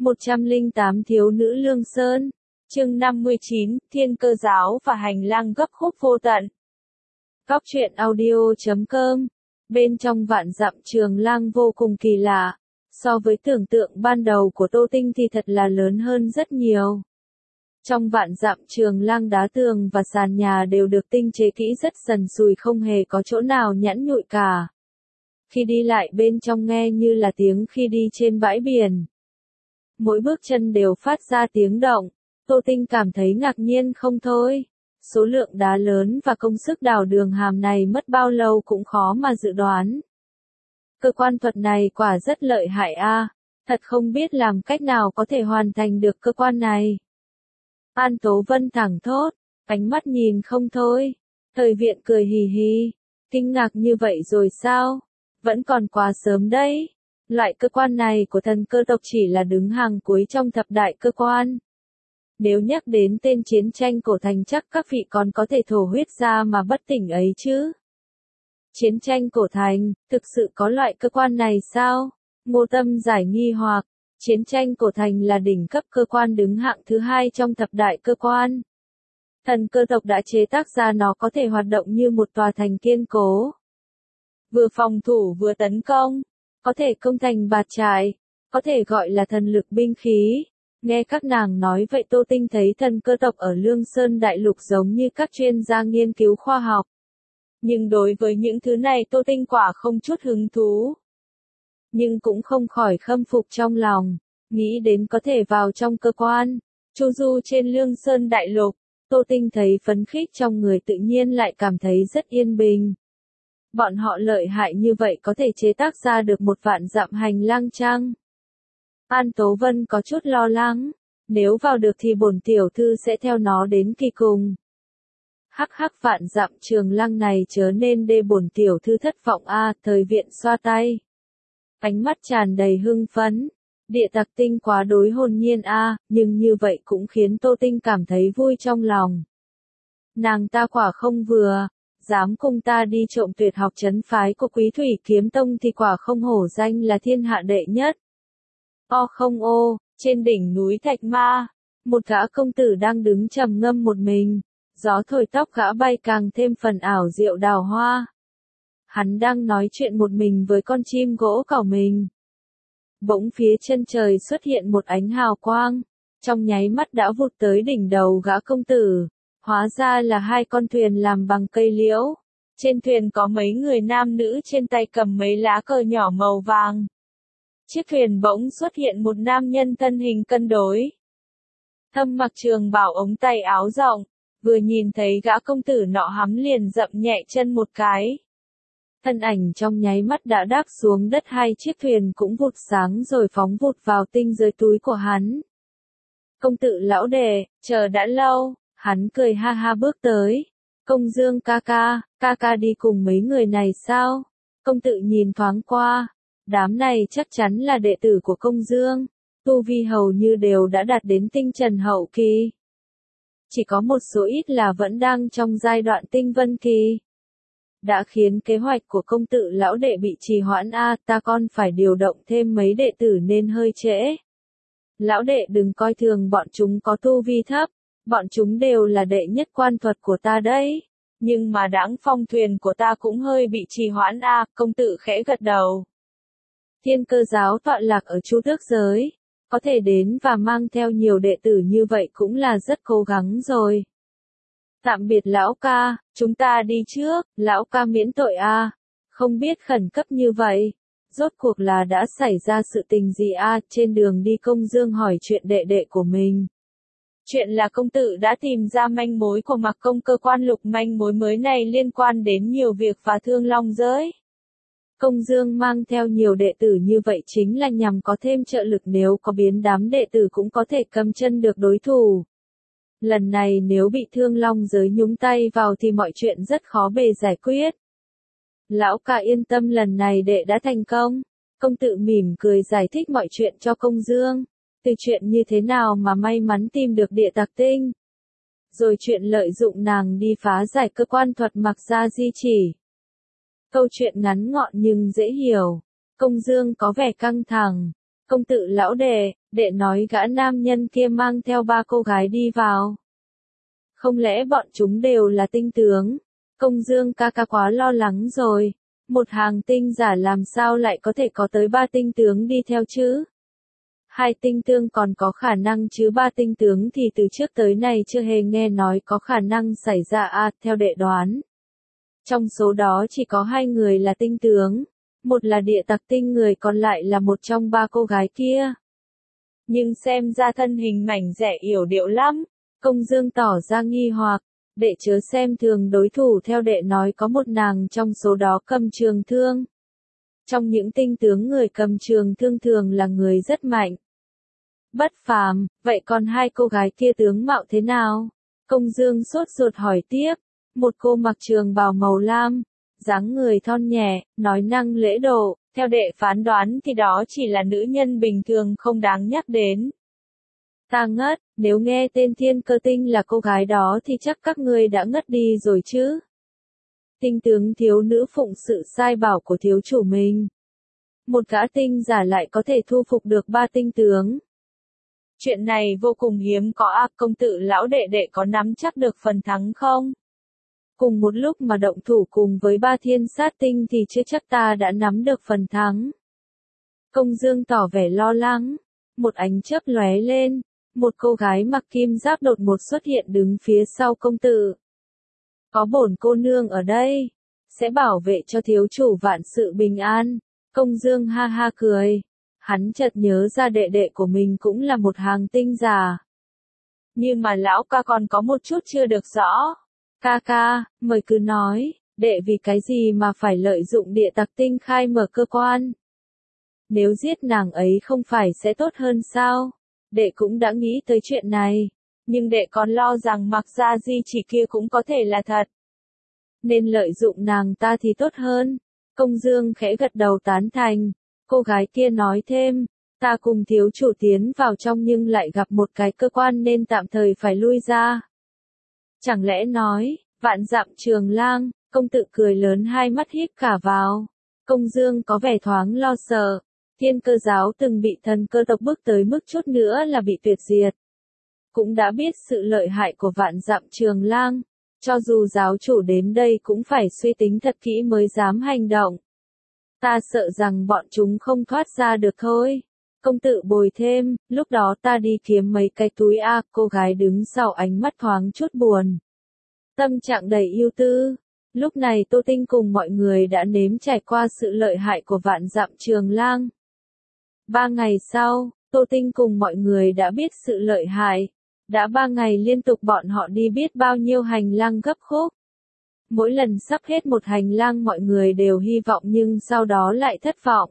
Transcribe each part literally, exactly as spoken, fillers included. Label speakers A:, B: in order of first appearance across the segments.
A: một trăm lẻ tám Thiếu nữ Lương Sơn. Chương năm mươi chín, Thiên Cơ Giáo và Hành lang gấp khúc vô tận. Góc truyện audio chấm com. Bên trong vạn dặm trường lang vô cùng kỳ lạ. So với tưởng tượng ban đầu của Tô Tinh thì thật là lớn hơn rất nhiều. Trong vạn dặm trường lang đá tường và sàn nhà đều được tinh chế kỹ rất sần sùi, không hề có chỗ nào nhẵn nhụi cả. Khi đi lại bên trong nghe như là tiếng khi đi trên bãi biển. Mỗi bước chân đều phát ra tiếng động, Tô Tinh cảm thấy ngạc nhiên không thôi. Số lượng đá lớn và công sức đào đường hàm này mất bao lâu cũng khó mà dự đoán. Cơ quan thuật này quả rất lợi hại a, thật không biết làm cách nào có thể hoàn thành được cơ quan này. An Tố Vân thẳng thốt, ánh mắt nhìn không thôi. Thời Viện cười hì hì, kinh ngạc như vậy rồi sao? Vẫn còn quá sớm đấy. Loại cơ quan này của thần cơ tộc chỉ là đứng hàng cuối trong thập đại cơ quan. Nếu nhắc đến tên chiến tranh cổ thành chắc các vị còn có thể thổ huyết ra mà bất tỉnh ấy chứ. Chiến tranh cổ thành, thực sự có loại cơ quan này sao? Ngô Tâm giải nghi hoặc, chiến tranh cổ thành là đỉnh cấp cơ quan đứng hạng thứ hai trong thập đại cơ quan. Thần cơ tộc đã chế tác ra nó có thể hoạt động như một tòa thành kiên cố. Vừa phòng thủ vừa tấn công, có thể công thành bạt trại, có thể gọi là thần lực binh khí. Nghe các nàng nói vậy Tô Tinh thấy thần cơ tộc ở Lương Sơn Đại Lục giống như các chuyên gia nghiên cứu khoa học. Nhưng đối với những thứ này Tô Tinh quả không chút hứng thú. Nhưng cũng không khỏi khâm phục trong lòng, nghĩ đến có thể vào trong cơ quan, chu du trên Lương Sơn Đại Lục, Tô Tinh thấy phấn khích trong người, tự nhiên lại cảm thấy rất yên bình. Bọn họ lợi hại như vậy có thể chế tác ra được một vạn dặm hành lang chăng? An Tố Vân có chút lo lắng, nếu vào được thì bổn tiểu thư sẽ theo nó đến kỳ cùng. Hắc hắc, vạn dặm trường lang này chớ nên để bổn tiểu thư thất vọng a. Thời Viện xoa tay, ánh mắt tràn đầy hưng phấn. Địa tặc tinh quá đối hồn nhiên a, nhưng như vậy cũng khiến Tô Tinh cảm thấy vui trong lòng. Nàng ta quả không vừa, dám cùng ta đi trộm tuyệt học trấn phái của Quý Thủy Kiếm Tông thì quả không hổ danh là thiên hạ đệ nhất. O không ô, trên đỉnh núi Thạch Ma, một gã công tử đang đứng trầm ngâm một mình, gió thổi tóc gã bay càng thêm phần ảo diệu đào hoa. Hắn đang nói chuyện một mình với con chim gỗ cỏ mình. Bỗng phía chân trời xuất hiện một ánh hào quang, trong nháy mắt đã vụt tới đỉnh đầu gã công tử. Hóa ra là hai con thuyền làm bằng cây liễu. Trên thuyền có mấy người nam nữ trên tay cầm mấy lá cờ nhỏ màu vàng. Chiếc thuyền bỗng xuất hiện một nam nhân thân hình cân đối. Thâm mặc trường bào ống tay áo rộng, vừa nhìn thấy gã công tử nọ hắn liền dậm nhẹ chân một cái. Thân ảnh trong nháy mắt đã đáp xuống đất, hai chiếc thuyền cũng vụt sáng rồi phóng vụt vào tinh giới túi của hắn. Công tử lão đệ, chờ đã lâu. Hắn cười ha ha bước tới. Công Dương ca ca, ca ca đi cùng mấy người này sao? Công tử nhìn thoáng qua. Đám này chắc chắn là đệ tử của Công Dương. Tu vi hầu như đều đã đạt đến tinh trần hậu kỳ. Chỉ có một số ít là vẫn đang trong giai đoạn tinh vân kỳ. Đã khiến kế hoạch của công tử lão đệ bị trì hoãn a, ta còn phải điều động thêm mấy đệ tử nên hơi trễ. Lão đệ đừng coi thường bọn chúng có tu vi thấp. Bọn chúng đều là đệ nhất quan thuật của ta đấy. Nhưng mà đáng phong thuyền của ta cũng hơi bị trì hoãn a, à, công tử khẽ gật đầu. Thiên Cơ Giáo tọa lạc ở Chu Tước Giới. Có thể đến và mang theo nhiều đệ tử như vậy cũng là rất cố gắng rồi. Tạm biệt lão ca, chúng ta đi trước, lão ca miễn tội a. À. Không biết khẩn cấp như vậy. Rốt cuộc là đã xảy ra sự tình gì a? À? Trên đường đi Công Dương hỏi chuyện đệ đệ của mình. Chuyện là công tử đã tìm ra manh mối của Mặc Công, cơ quan lục manh mối mới này liên quan đến nhiều việc và Thương Long giới. Công Dương mang theo nhiều đệ tử như vậy chính là nhằm có thêm trợ lực, nếu có biến đám đệ tử cũng có thể cầm chân được đối thủ. Lần này nếu bị Thương Long giới nhúng tay vào thì mọi chuyện rất khó bề giải quyết. Lão ca yên tâm, lần này đệ đã thành công. Công tử mỉm cười giải thích mọi chuyện cho Công Dương. Từ chuyện như thế nào mà may mắn tìm được địa tặc tinh. Rồi chuyện lợi dụng nàng đi phá giải cơ quan thuật Mặc Gia di chỉ. Câu chuyện ngắn gọn nhưng dễ hiểu. Công Dương có vẻ căng thẳng. Công tử lão đệ, đệ nói gã nam nhân kia mang theo ba cô gái đi vào. Không lẽ bọn chúng đều là tinh tướng? Công Dương ca ca quá lo lắng rồi. Một hàng tinh giả làm sao lại có thể có tới ba tinh tướng đi theo chứ? Hai tinh tướng còn có khả năng chứ ba tinh tướng thì từ trước tới nay chưa hề nghe nói có khả năng xảy ra à, theo đệ đoán. Trong số đó chỉ có hai người là tinh tướng, một là địa tặc tinh, người còn lại là một trong ba cô gái kia. Nhưng xem ra thân hình mảnh dẻ yểu điệu lắm, Công Dương tỏ ra nghi hoặc, đệ chớ xem thường đối thủ, theo đệ nói có một nàng trong số đó cầm trường thương. Trong những tinh tướng người cầm trường thương thường là người rất mạnh, bất phàm, vậy còn hai cô gái kia tướng mạo thế nào? Công Dương sốt ruột hỏi tiếp. Một cô mặc trường bào màu lam, dáng người thon nhẹ, nói năng lễ độ, theo đệ phán đoán thì đó chỉ là nữ nhân bình thường không đáng nhắc đến. Ta ngất, nếu nghe tên Thiên Cơ Tinh là cô gái đó thì chắc các ngươi đã ngất đi rồi chứ. Tinh tướng thiếu nữ phụng sự sai bảo của thiếu chủ mình. Một gã tinh giả lại có thể thu phục được ba tinh tướng. Chuyện này vô cùng hiếm có à, công tử lão đệ đệ có nắm chắc được phần thắng không? Cùng một lúc mà động thủ cùng với ba thiên sát tinh thì chưa chắc ta đã nắm được phần thắng. Công Dương tỏ vẻ lo lắng, một ánh chớp lóe lên, một cô gái mặc kim giáp đột ngột xuất hiện đứng phía sau công tử. Có bổn cô nương ở đây, sẽ bảo vệ cho thiếu chủ vạn sự bình an. Công Dương ha ha cười, hắn chợt nhớ ra đệ đệ của mình cũng là một hàng tinh giả. Nhưng mà lão ca còn có một chút chưa được rõ. Ca ca, mời cứ nói, đệ vì cái gì mà phải lợi dụng địa tặc tinh khai mở cơ quan? Nếu giết nàng ấy không phải sẽ tốt hơn sao? Đệ cũng đã nghĩ tới chuyện này, nhưng đệ còn lo rằng mặc ra di chỉ kia cũng có thể là thật. Nên lợi dụng nàng ta thì tốt hơn. Công Dương khẽ gật đầu tán thành. Cô gái kia nói thêm, ta cùng thiếu chủ tiến vào trong nhưng lại gặp một cái cơ quan nên tạm thời phải lui ra. Chẳng lẽ nói, vạn dặm trường lang, công tử cười lớn hai mắt híp cả vào. Công Dương có vẻ thoáng lo sợ, Thiên Cơ giáo từng bị thần cơ tộc bước tới mức chút nữa là bị tuyệt diệt. Cũng đã biết sự lợi hại của vạn dặm trường lang, cho dù giáo chủ đến đây cũng phải suy tính thật kỹ mới dám hành động. Ta sợ rằng bọn chúng không thoát ra được thôi. Công tử bồi thêm, lúc đó ta đi kiếm mấy cái túi a, à, cô gái đứng sau ánh mắt thoáng chút buồn. Tâm trạng đầy ưu tư. Lúc này Tô Tinh cùng mọi người đã nếm trải qua sự lợi hại của vạn dặm trường lang. Ba ngày sau, Tô Tinh cùng mọi người đã biết sự lợi hại. Đã ba ngày liên tục bọn họ đi biết bao nhiêu hành lang gấp khúc. Mỗi lần sắp hết một hành lang mọi người đều hy vọng nhưng sau đó lại thất vọng.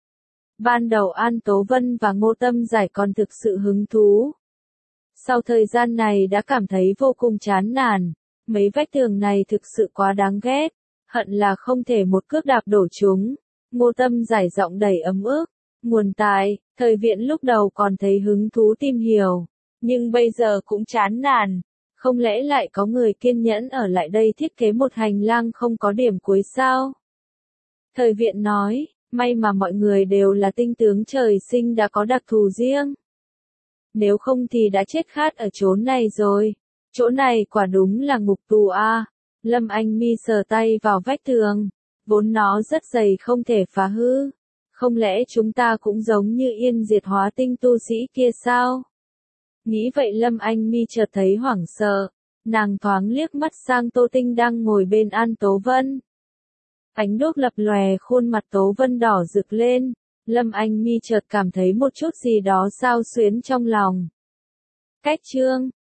A: Ban đầu An Tố Vân và Ngô Tâm Giải còn thực sự hứng thú. Sau thời gian này đã cảm thấy vô cùng chán nản. Mấy vách tường này thực sự quá đáng ghét. Hận là không thể một cước đạp đổ chúng. Ngô Tâm Giải giọng đầy ấm ức. Nguồn tài, thời viện lúc đầu còn thấy hứng thú tìm hiểu. Nhưng bây giờ cũng chán nản. Không lẽ lại có người kiên nhẫn ở lại đây thiết kế một hành lang không có điểm cuối sao? Thời viện nói, may mà mọi người đều là tinh tướng trời sinh đã có đặc thù riêng. Nếu không thì đã chết khát ở chốn này rồi. Chỗ này quả đúng là ngục tù a. À. Lâm Anh Mi sờ tay vào vách tường. Vốn nó rất dày không thể phá hư. Không lẽ chúng ta cũng giống như yên diệt hóa tinh tu sĩ kia sao? Nghĩ vậy Lâm Anh Mi chợt thấy hoảng sợ. Nàng thoáng liếc mắt sang Tô Tinh đang ngồi bên An Tố Vân. Ánh đuốc lập lòe, khuôn mặt Tố Vân đỏ rực lên. Lâm Anh Mi chợt cảm thấy một chút gì đó xao xuyến trong lòng. Cách chương